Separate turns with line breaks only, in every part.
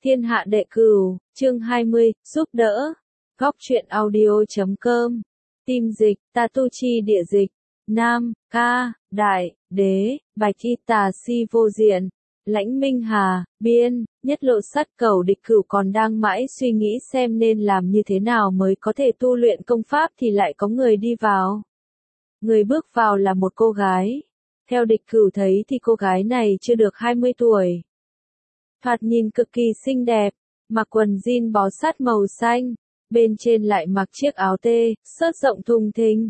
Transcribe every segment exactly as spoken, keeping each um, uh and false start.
Thiên hạ đệ cửu, chương hai mươi, giúp đỡ. Góc truyện audio chấm com. Tim dịch, ta tu chi địa dịch. Nam, ca, đại, đế, bạch y tà si vô diện. Lãnh Minh Hà, biên, nhất lộ sát cầu địch cửu còn đang mãi suy nghĩ xem nên làm như thế nào mới có thể tu luyện công pháp thì lại có người đi vào. Người bước vào là một cô gái. Theo địch cửu thấy thì cô gái này chưa được hai mươi tuổi. Thoạt nhìn cực kỳ xinh đẹp, mặc quần jean bó sát màu xanh, bên trên lại mặc chiếc áo tê, xớt rộng thùng thình.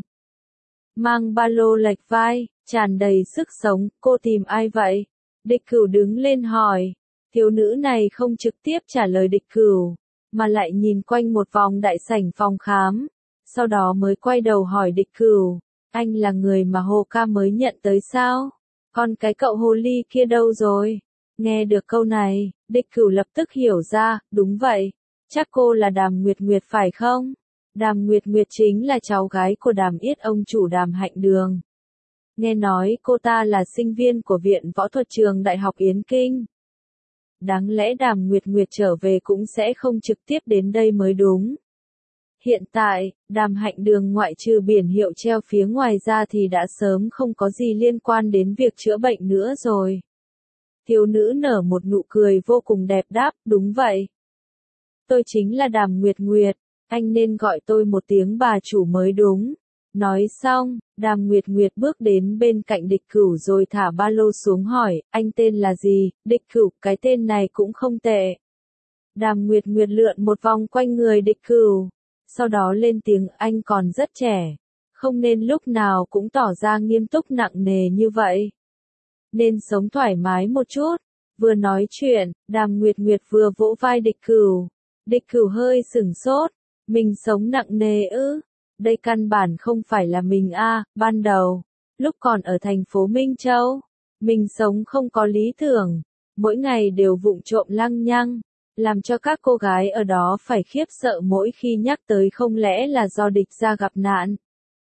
Mang ba lô lệch vai, tràn đầy sức sống, cô tìm ai vậy? Địch cửu đứng lên hỏi, thiếu nữ này không trực tiếp trả lời địch cửu, mà lại nhìn quanh một vòng đại sảnh phòng khám, sau đó mới quay đầu hỏi địch cửu, anh là người mà Hồ ca mới nhận tới sao? Còn cái cậu hồ ly kia đâu rồi? Nghe được câu này, địch cửu lập tức hiểu ra, đúng vậy, chắc cô là Đàm Nguyệt Nguyệt phải không? Đàm Nguyệt Nguyệt chính là cháu gái của Đàm Yết ông chủ Đàm Hạnh Đường. Nghe nói cô ta là sinh viên của Viện Võ thuật trường Đại học Yến Kinh. Đáng lẽ Đàm Nguyệt Nguyệt trở về cũng sẽ không trực tiếp đến đây mới đúng. Hiện tại, Đàm Hạnh Đường ngoại trừ biển hiệu treo phía ngoài ra thì đã sớm không có gì liên quan đến việc chữa bệnh nữa rồi. Thiếu nữ nở một nụ cười vô cùng đẹp đáp, đúng vậy. Tôi chính là Đàm Nguyệt Nguyệt, anh nên gọi tôi một tiếng bà chủ mới đúng. Nói xong, Đàm Nguyệt Nguyệt bước đến bên cạnh địch cửu rồi thả ba lô xuống hỏi, anh tên là gì? Địch cửu, cái tên này cũng không tệ. Đàm Nguyệt Nguyệt lượn một vòng quanh người địch cửu, sau đó lên tiếng, anh còn rất trẻ, không nên lúc nào cũng tỏ ra nghiêm túc nặng nề như vậy. Nên sống thoải mái một chút. Vừa nói chuyện, Đàm Nguyệt Nguyệt vừa vỗ vai địch cửu. Địch cửu hơi sửng sốt. Mình sống nặng nề ư? Đây căn bản không phải là mình a. À, ban đầu, lúc còn ở thành phố Minh Châu, mình sống không có lý tưởng, mỗi ngày đều vụng trộm lăng nhăng, làm cho các cô gái ở đó phải khiếp sợ mỗi khi nhắc tới, không lẽ là do địch gia gặp nạn,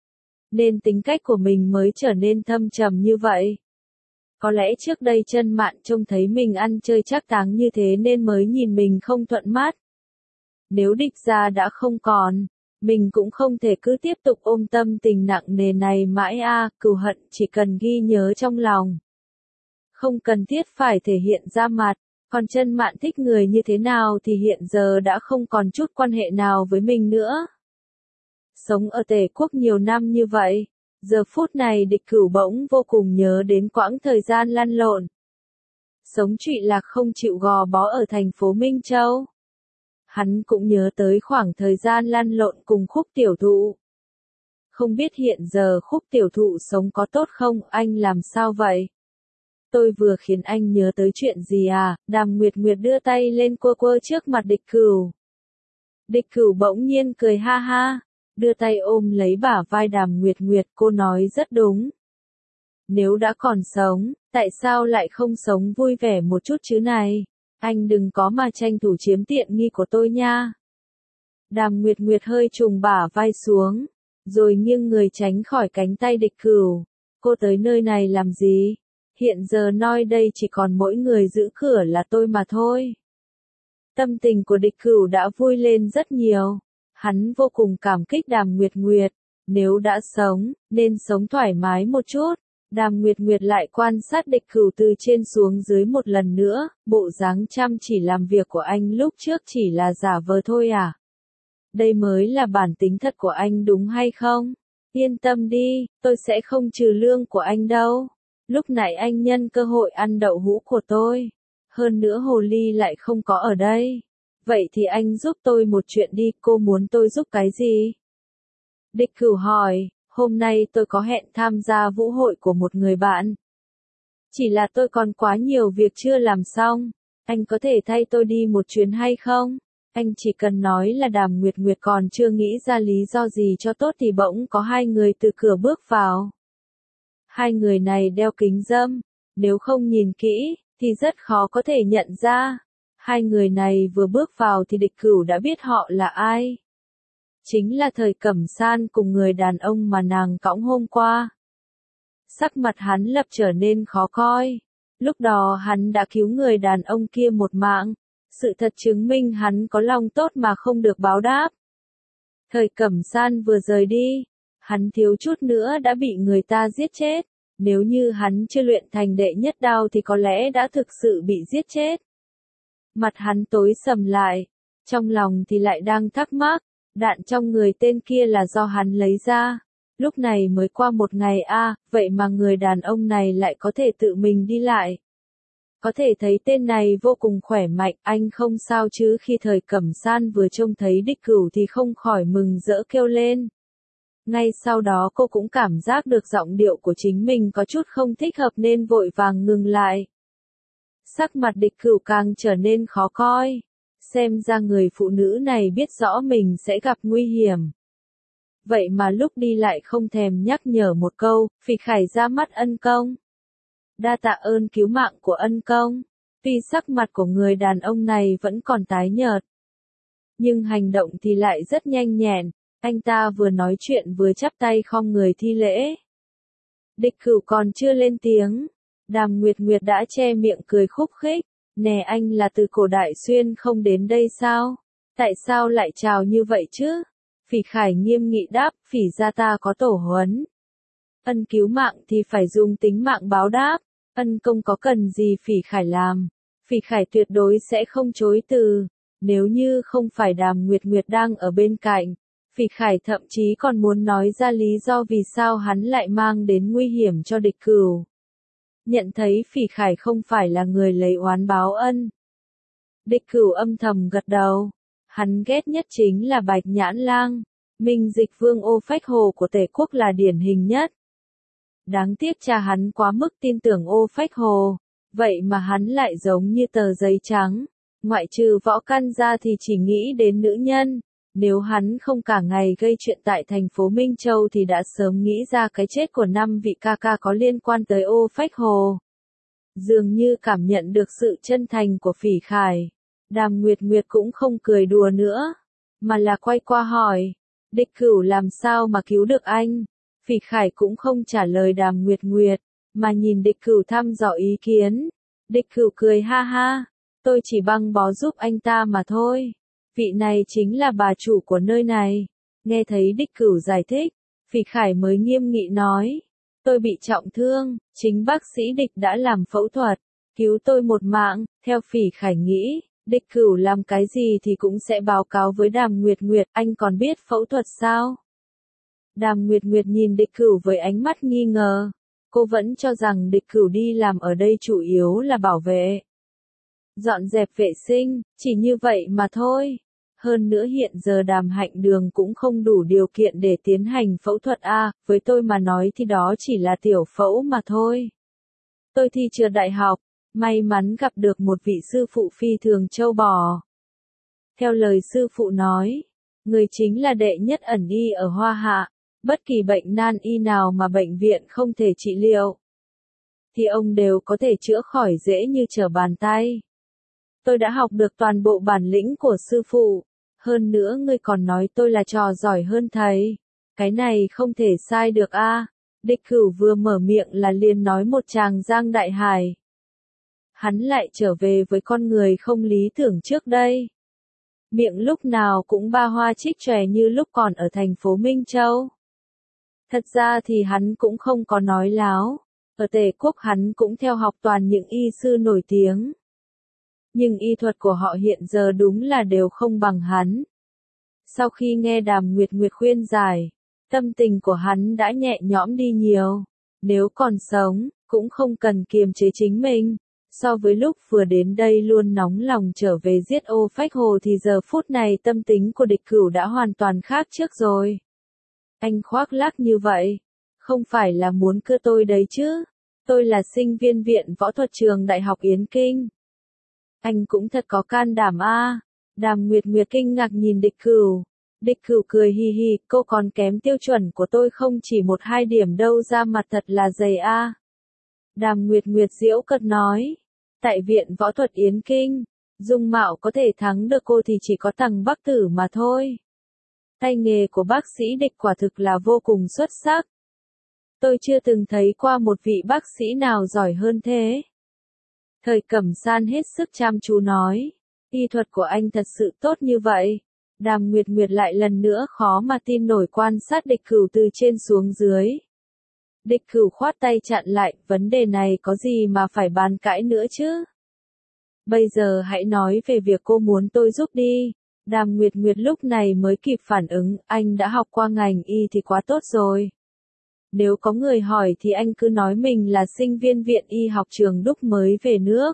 nên tính cách của mình mới trở nên thâm trầm như vậy. Có lẽ trước đây Chân Mạn trông thấy mình ăn chơi trác táng như thế nên mới nhìn mình không thuận mắt. Nếu địch gia đã không còn, mình cũng không thể cứ tiếp tục ôm tâm tình nặng nề này mãi a. À, cừu hận chỉ cần ghi nhớ trong lòng, không cần thiết phải thể hiện ra mặt. Còn Chân Mạn thích người như thế nào thì hiện giờ đã không còn chút quan hệ nào với mình nữa. Sống ở Tề quốc nhiều năm như vậy, giờ phút này địch cửu bỗng vô cùng nhớ đến quãng thời gian lăn lộn, sống trụy lạc không chịu gò bó ở thành phố Minh Châu. Hắn cũng nhớ tới khoảng thời gian lăn lộn cùng Khúc tiểu thụ. Không biết hiện giờ Khúc tiểu thụ sống có tốt không, anh làm sao vậy? Tôi vừa khiến anh nhớ tới chuyện gì à? Đàm Nguyệt Nguyệt đưa tay lên quơ quơ trước mặt địch cửu. Địch cửu bỗng nhiên cười ha ha, đưa tay ôm lấy bả vai Đàm Nguyệt Nguyệt, cô nói rất đúng. Nếu đã còn sống, tại sao lại không sống vui vẻ một chút chứ này? Anh đừng có mà tranh thủ chiếm tiện nghi của tôi nha. Đàm Nguyệt Nguyệt hơi trùng bả vai xuống, rồi nghiêng người tránh khỏi cánh tay địch cửu. Cô tới nơi này làm gì? Hiện giờ noi đây chỉ còn mỗi người giữ cửa là tôi mà thôi. Tâm tình của địch cửu đã vui lên rất nhiều. Hắn vô cùng cảm kích Đàm Nguyệt Nguyệt. Nếu đã sống, nên sống thoải mái một chút. Đàm Nguyệt Nguyệt lại quan sát địch cửu từ trên xuống dưới một lần nữa, bộ dáng chăm chỉ làm việc của anh lúc trước chỉ là giả vờ thôi à? Đây mới là bản tính thật của anh đúng hay không? Yên tâm đi, tôi sẽ không trừ lương của anh đâu. Lúc nãy anh nhân cơ hội ăn đậu hũ của tôi. Hơn nữa hồ ly lại không có ở đây. Vậy thì anh giúp tôi một chuyện đi, cô muốn tôi giúp cái gì? Địch cửu hỏi. Hôm nay tôi có hẹn tham gia vũ hội của một người bạn. Chỉ là tôi còn quá nhiều việc chưa làm xong. Anh có thể thay tôi đi một chuyến hay không? Anh chỉ cần nói là Đàm Nguyệt Nguyệt còn chưa nghĩ ra lý do gì cho tốt thì bỗng có hai người từ cửa bước vào. Hai người này đeo kính râm. Nếu không nhìn kỹ, thì rất khó có thể nhận ra. Hai người này vừa bước vào thì địch cửu đã biết họ là ai. Chính là Thời Cẩm San cùng người đàn ông mà nàng cõng hôm qua. Sắc mặt hắn lập trở nên khó coi. Lúc đó hắn đã cứu người đàn ông kia một mạng. Sự thật chứng minh hắn có lòng tốt mà không được báo đáp. Thời Cẩm San vừa rời đi, hắn thiếu chút nữa đã bị người ta giết chết. Nếu như hắn chưa luyện thành đệ nhất đao thì có lẽ đã thực sự bị giết chết. Mặt hắn tối sầm lại, trong lòng thì lại đang thắc mắc, đạn trong người tên kia là do hắn lấy ra. Lúc này mới qua một ngày a, à, vậy mà người đàn ông này lại có thể tự mình đi lại. Có thể thấy tên này vô cùng khỏe mạnh, anh không sao chứ. Khi Thời Cẩm San vừa trông thấy Địch Cửu thì không khỏi mừng rỡ kêu lên. Ngay sau đó cô cũng cảm giác được giọng điệu của chính mình có chút không thích hợp nên vội vàng ngừng lại. Sắc mặt Địch Cửu càng trở nên khó coi. Xem ra người phụ nữ này biết rõ mình sẽ gặp nguy hiểm. Vậy mà lúc đi lại không thèm nhắc nhở một câu, Phỉ Khải ra mắt ân công. Đa tạ ơn cứu mạng của ân công. Tuy sắc mặt của người đàn ông này vẫn còn tái nhợt, nhưng hành động thì lại rất nhanh nhẹn. Anh ta vừa nói chuyện vừa chắp tay khom người thi lễ. Địch Cửu còn chưa lên tiếng, Đàm Nguyệt Nguyệt đã che miệng cười khúc khích. Nè, anh là từ cổ đại xuyên không đến đây sao? Tại sao lại chào như vậy chứ? Phỉ Khải nghiêm nghị đáp, Phỉ gia ta có tổ huấn. Ân cứu mạng thì phải dùng tính mạng báo đáp. Ân công có cần gì Phỉ Khải làm? Phỉ Khải tuyệt đối sẽ không chối từ. Nếu như không phải Đàm Nguyệt Nguyệt đang ở bên cạnh, Phỉ Khải thậm chí còn muốn nói ra lý do vì sao hắn lại mang đến nguy hiểm cho Địch Cửu. Nhận thấy Phỉ Khải không phải là người lấy oán báo ân, Địch Cửu âm thầm gật đầu. Hắn ghét nhất chính là Bạch Nhãn Lang. Minh Dịch Vương Ô Phách Hồ của Tề quốc là điển hình nhất. Đáng tiếc cha hắn quá mức tin tưởng Ô Phách Hồ, vậy mà hắn lại giống như tờ giấy trắng, ngoại trừ võ căn ra thì chỉ nghĩ đến nữ nhân. Nếu hắn không cả ngày gây chuyện tại thành phố Minh Châu thì đã sớm nghĩ ra cái chết của năm vị ca ca có liên quan tới Ô Phách Hồ. Dường như cảm nhận được sự chân thành của Phỉ Khải, Đàm Nguyệt Nguyệt cũng không cười đùa nữa, mà là quay qua hỏi, Địch Cửu làm sao mà cứu được anh? Phỉ Khải cũng không trả lời Đàm Nguyệt Nguyệt, mà nhìn Địch Cửu thăm dò ý kiến. Địch Cửu cười ha ha, tôi chỉ băng bó giúp anh ta mà thôi. Vị này chính là bà chủ của nơi này. Nghe thấy Địch Cửu giải thích, Phỉ Khải mới nghiêm nghị nói, tôi bị trọng thương, chính bác sĩ Địch đã làm phẫu thuật, cứu tôi một mạng. Theo Phỉ Khải nghĩ, Địch Cửu làm cái gì thì cũng sẽ báo cáo với Đàm Nguyệt Nguyệt, anh còn biết phẫu thuật sao? Đàm Nguyệt Nguyệt nhìn Địch Cửu với ánh mắt nghi ngờ, cô vẫn cho rằng Địch Cửu đi làm ở đây chủ yếu là bảo vệ, dọn dẹp vệ sinh, chỉ như vậy mà thôi. Hơn nữa hiện giờ Đàm Hạnh Đường cũng không đủ điều kiện để tiến hành phẫu thuật a, với tôi mà nói thì đó chỉ là tiểu phẫu mà thôi. Tôi thi trượt đại học, may mắn gặp được một vị sư phụ phi thường châu bò. Theo lời sư phụ nói, người chính là đệ nhất ẩn y ở Hoa Hạ, bất kỳ bệnh nan y nào mà bệnh viện không thể trị liệu, thì ông đều có thể chữa khỏi dễ như trở bàn tay. Tôi đã học được toàn bộ bản lĩnh của sư phụ, hơn nữa ngươi còn nói tôi là trò giỏi hơn thầy. Cái này không thể sai được a. Địch Cửu vừa mở miệng là liền nói một tràng giang đại hài. Hắn lại trở về với con người không lý tưởng trước đây. Miệng lúc nào cũng ba hoa trích chòe như lúc còn ở thành phố Minh Châu. Thật ra thì hắn cũng không có nói láo. Ở Tề quốc hắn cũng theo học toàn những y sư nổi tiếng. Nhưng y thuật của họ hiện giờ đúng là đều không bằng hắn. Sau khi nghe Đàm Nguyệt Nguyệt khuyên giải, tâm tình của hắn đã nhẹ nhõm đi nhiều. Nếu còn sống, cũng không cần kiềm chế chính mình. So với lúc vừa đến đây luôn nóng lòng trở về giết Ô Phách Hồ thì giờ phút này tâm tính của Địch Cửu đã hoàn toàn khác trước rồi. Anh khoác lác như vậy, không phải là muốn cưa tôi đấy chứ. Tôi là sinh viên viện võ thuật trường Đại học Yến Kinh. Anh cũng thật có can đảm a. Đàm Nguyệt Nguyệt kinh ngạc nhìn Địch Cửu. Địch Cửu cười hì hì, cô còn kém tiêu chuẩn của tôi không chỉ một hai điểm đâu, ra mặt thật là dày a. Đàm Nguyệt Nguyệt giễu cợt nói, tại viện võ thuật Yến Kinh, dung mạo có thể thắng được cô thì chỉ có Tằng Bắc Tử mà thôi. Tay nghề của bác sĩ Địch quả thực là vô cùng xuất sắc. Tôi chưa từng thấy qua một vị bác sĩ nào giỏi hơn thế. Thời Cẩm San hết sức chăm chú nói, Y thuật của anh thật sự tốt như vậy. Đàm Nguyệt Nguyệt lại lần nữa khó mà tin nổi quan sát địch cửu từ trên xuống dưới. Địch cửu khoát tay chặn lại, vấn đề này có gì mà phải bàn cãi nữa chứ? Bây giờ hãy nói về việc cô muốn tôi giúp đi. Đàm Nguyệt Nguyệt lúc này mới kịp phản ứng, anh đã học qua ngành y thì quá tốt rồi. Nếu có người hỏi thì anh cứ nói mình là sinh viên viện y học trường Đúc mới về nước.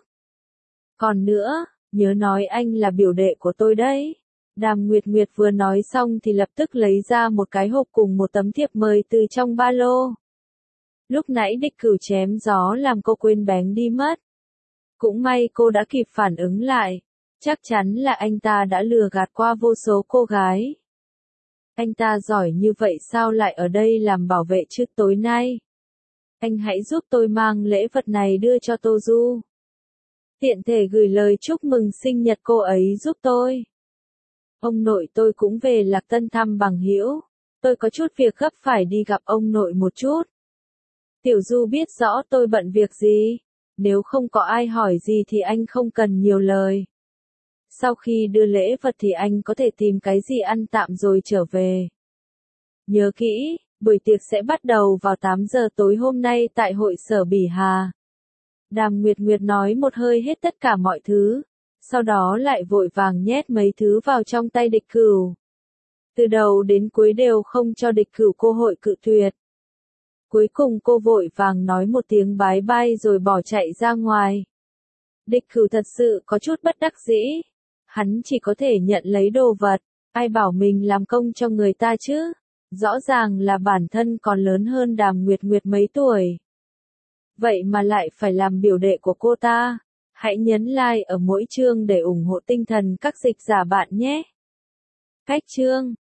Còn nữa, nhớ nói anh là biểu đệ của tôi đấy. Đàm Nguyệt Nguyệt vừa nói xong thì lập tức lấy ra một cái hộp cùng một tấm thiệp mời từ trong ba lô. Lúc nãy địch cửu chém gió làm cô quên bén đi mất. Cũng may cô đã kịp phản ứng lại. Chắc chắn là anh ta đã lừa gạt qua vô số cô gái. Anh ta giỏi như vậy sao lại ở đây làm bảo vệ trước tối nay? Anh hãy giúp tôi mang lễ vật này đưa cho Tô Du. Tiện thể gửi lời chúc mừng sinh nhật cô ấy giúp tôi. Ông nội tôi cũng về Lạc Tân thăm bằng hữu. Tôi có chút việc gấp phải đi gặp ông nội một chút. Tiểu Du biết rõ tôi bận việc gì. Nếu không có ai hỏi gì thì anh không cần nhiều lời. Sau khi đưa lễ vật thì anh có thể tìm cái gì ăn tạm rồi trở về. Nhớ kỹ, buổi tiệc sẽ bắt đầu vào tám giờ tối hôm nay tại hội sở Bỉ Hà. Đàm Nguyệt Nguyệt nói một hơi hết tất cả mọi thứ, sau đó lại vội vàng nhét mấy thứ vào trong tay địch cửu. Từ đầu đến cuối đều không cho địch cửu cơ hội cự tuyệt. Cuối cùng cô vội vàng nói một tiếng bái bai rồi bỏ chạy ra ngoài. Địch cửu thật sự có chút bất đắc dĩ. Hắn chỉ có thể nhận lấy đồ vật, ai bảo mình làm công cho người ta chứ, rõ ràng là bản thân còn lớn hơn Đàm Nguyệt Nguyệt mấy tuổi. Vậy mà lại phải làm biểu đệ của cô ta. Hãy nhấn like ở mỗi chương để ủng hộ tinh thần các dịch giả bạn nhé. Cách chương